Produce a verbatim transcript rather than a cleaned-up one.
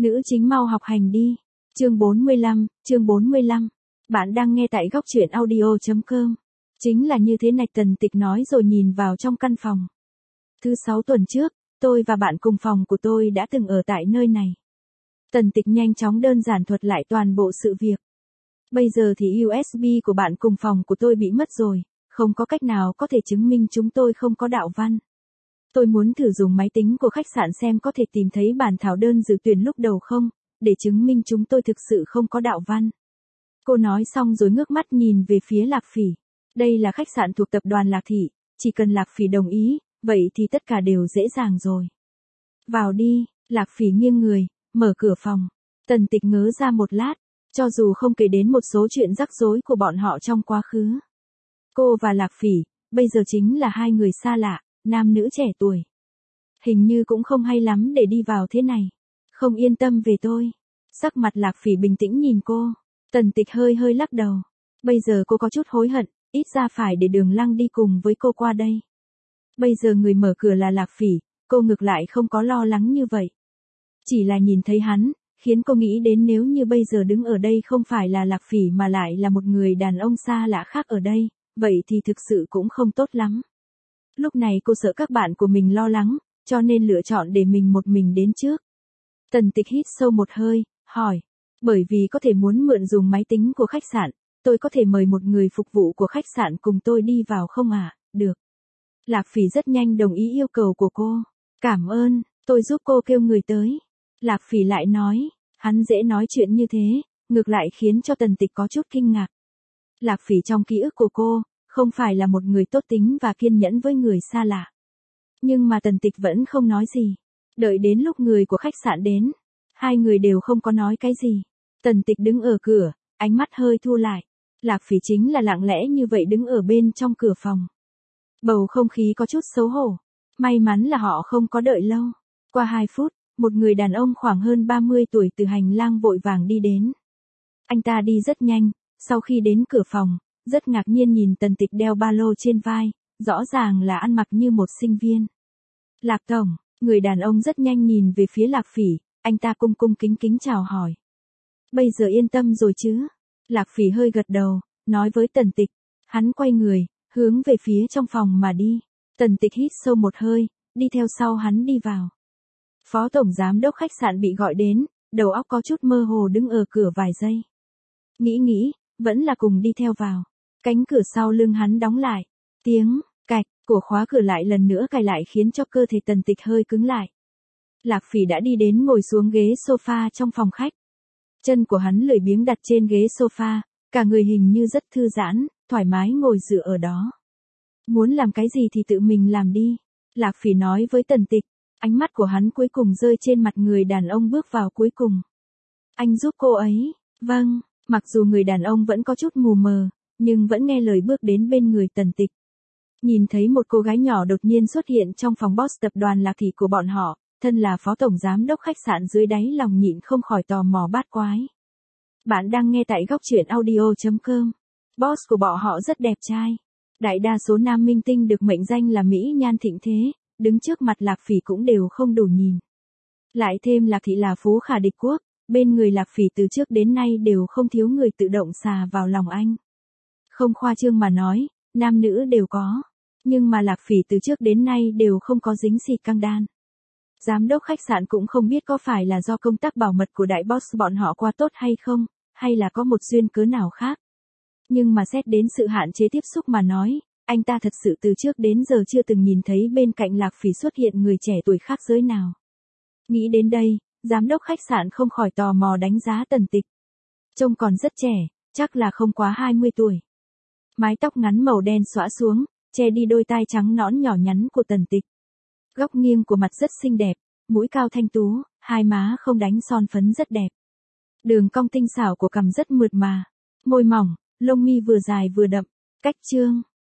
Nữ chính mau học hành đi. Chương bốn mươi lăm, chương bốn mươi lăm. Bạn đang nghe tại góc truyện audio chấm com. Chính là như thế này, Tần Tịch nói rồi nhìn vào trong căn phòng. Thứ sáu tuần trước, tôi và bạn cùng phòng của tôi đã từng ở tại nơi này. Tần Tịch nhanh chóng đơn giản thuật lại toàn bộ sự việc. Bây giờ thì u ét bê của bạn cùng phòng của tôi bị mất rồi, không có cách nào có thể chứng minh chúng tôi không có đạo văn. Tôi muốn thử dùng máy tính của khách sạn xem có thể tìm thấy bản thảo đơn dự tuyển lúc đầu không, để chứng minh chúng tôi thực sự không có đạo văn. Cô nói xong rồi ngước mắt nhìn về phía Lạc Phỉ. Đây là khách sạn thuộc tập đoàn Lạc Thị, chỉ cần Lạc Phỉ đồng ý, vậy thì tất cả đều dễ dàng rồi. Vào đi, Lạc Phỉ nghiêng người, mở cửa phòng. Tần Tịch ngớ ra một lát, cho dù không kể đến một số chuyện rắc rối của bọn họ trong quá khứ. Cô và Lạc Phỉ, bây giờ chính là hai người xa lạ, nam nữ trẻ tuổi. Hình như cũng không hay lắm để đi vào thế này. Không yên tâm về tôi. Sắc mặt Lạc Phỉ bình tĩnh nhìn cô. Tần Tịch hơi hơi lắc đầu. Bây giờ cô có chút hối hận, ít ra phải để Đường Lăng đi cùng với cô qua đây. Bây giờ người mở cửa là Lạc Phỉ, cô ngược lại không có lo lắng như vậy. Chỉ là nhìn thấy hắn, khiến cô nghĩ đến nếu như bây giờ đứng ở đây không phải là Lạc Phỉ mà lại là một người đàn ông xa lạ khác ở đây, vậy thì thực sự cũng không tốt lắm. Lúc này cô sợ các bạn của mình lo lắng, cho nên lựa chọn để mình một mình đến trước. Tần Tịch hít sâu một hơi, hỏi. Bởi vì có thể muốn mượn dùng máy tính của khách sạn, tôi có thể mời một người phục vụ của khách sạn cùng tôi đi vào không ạ? À? Được. Lạc Phỉ rất nhanh đồng ý yêu cầu của cô. Cảm ơn, tôi giúp cô kêu người tới. Lạc Phỉ lại nói, hắn dễ nói chuyện như thế, ngược lại khiến cho Tần Tịch có chút kinh ngạc. Lạc Phỉ trong ký ức của cô, không phải là một người tốt tính và kiên nhẫn với người xa lạ. Nhưng mà Tần Tịch vẫn không nói gì. Đợi đến lúc người của khách sạn đến, hai người đều không có nói cái gì. Tần Tịch đứng ở cửa, ánh mắt hơi thu lại. Lạc Phỉ chính là lặng lẽ như vậy đứng ở bên trong cửa phòng. Bầu không khí có chút xấu hổ. May mắn là họ không có đợi lâu. Qua hai phút, một người đàn ông khoảng hơn ba mươi tuổi từ hành lang vội vàng đi đến. Anh ta đi rất nhanh, sau khi đến cửa phòng, rất ngạc nhiên nhìn Tần Tịch đeo ba lô trên vai, rõ ràng là ăn mặc như một sinh viên. Lạc tổng, người đàn ông rất nhanh nhìn về phía Lạc Phỉ, anh ta cung cung kính kính chào hỏi. Bây giờ yên tâm rồi chứ? Lạc Phỉ hơi gật đầu, nói với Tần Tịch. Hắn quay người, hướng về phía trong phòng mà đi. Tần Tịch hít sâu một hơi, đi theo sau hắn đi vào. Phó tổng giám đốc khách sạn bị gọi đến, đầu óc có chút mơ hồ đứng ở cửa vài giây. Nghĩ nghĩ, vẫn là cùng đi theo vào. Cánh cửa sau lưng hắn đóng lại. Tiếng cạch của khóa cửa lại lần nữa cài lại khiến cho cơ thể Tần Tịch hơi cứng lại. Lạc Phỉ đã đi đến ngồi xuống ghế sofa trong phòng khách. Chân của hắn lười biếng đặt trên ghế sofa, cả người hình như rất thư giãn, thoải mái ngồi dựa ở đó. Muốn làm cái gì thì tự mình làm đi. Lạc Phỉ nói với Tần Tịch. Ánh mắt của hắn cuối cùng rơi trên mặt người đàn ông bước vào cuối cùng. Anh giúp cô ấy. Vâng, mặc dù người đàn ông vẫn có chút mù mờ, nhưng vẫn nghe lời bước đến bên người Tần Tịch. Nhìn thấy một cô gái nhỏ đột nhiên xuất hiện trong phòng boss tập đoàn Lạc Thị của bọn họ, thân là phó tổng giám đốc khách sạn dưới đáy lòng nhịn không khỏi tò mò bát quái. Bạn đang nghe tại góc truyện audio chấm com. Boss của bọn họ rất đẹp trai. Đại đa số nam minh tinh được mệnh danh là mỹ nhan thịnh thế, đứng trước mặt Lạc Phỉ cũng đều không đủ nhìn. Lại thêm Lạc Thị là phú khả địch quốc, bên người Lạc Phỉ từ trước đến nay đều không thiếu người tự động xà vào lòng anh. Không khoa trương mà nói, nam nữ đều có. Nhưng mà Lạc Phỉ từ trước đến nay đều không có dính xịt căng đan. Giám đốc khách sạn cũng không biết có phải là do công tác bảo mật của đại boss bọn họ qua tốt hay không, hay là có một duyên cớ nào khác. Nhưng mà xét đến sự hạn chế tiếp xúc mà nói, anh ta thật sự từ trước đến giờ chưa từng nhìn thấy bên cạnh Lạc Phỉ xuất hiện người trẻ tuổi khác giới nào. Nghĩ đến đây, giám đốc khách sạn không khỏi tò mò đánh giá Tần Tịch. Trông còn rất trẻ, chắc là không quá hai mươi tuổi. Mái tóc ngắn màu đen xõa xuống, che đi đôi tai trắng nõn nhỏ nhắn của Tần Tịch. Góc nghiêng của mặt rất xinh đẹp, mũi cao thanh tú, hai má không đánh son phấn rất đẹp. Đường cong tinh xảo của cằm rất mượt mà, môi mỏng, lông mi vừa dài vừa đậm, cách chương,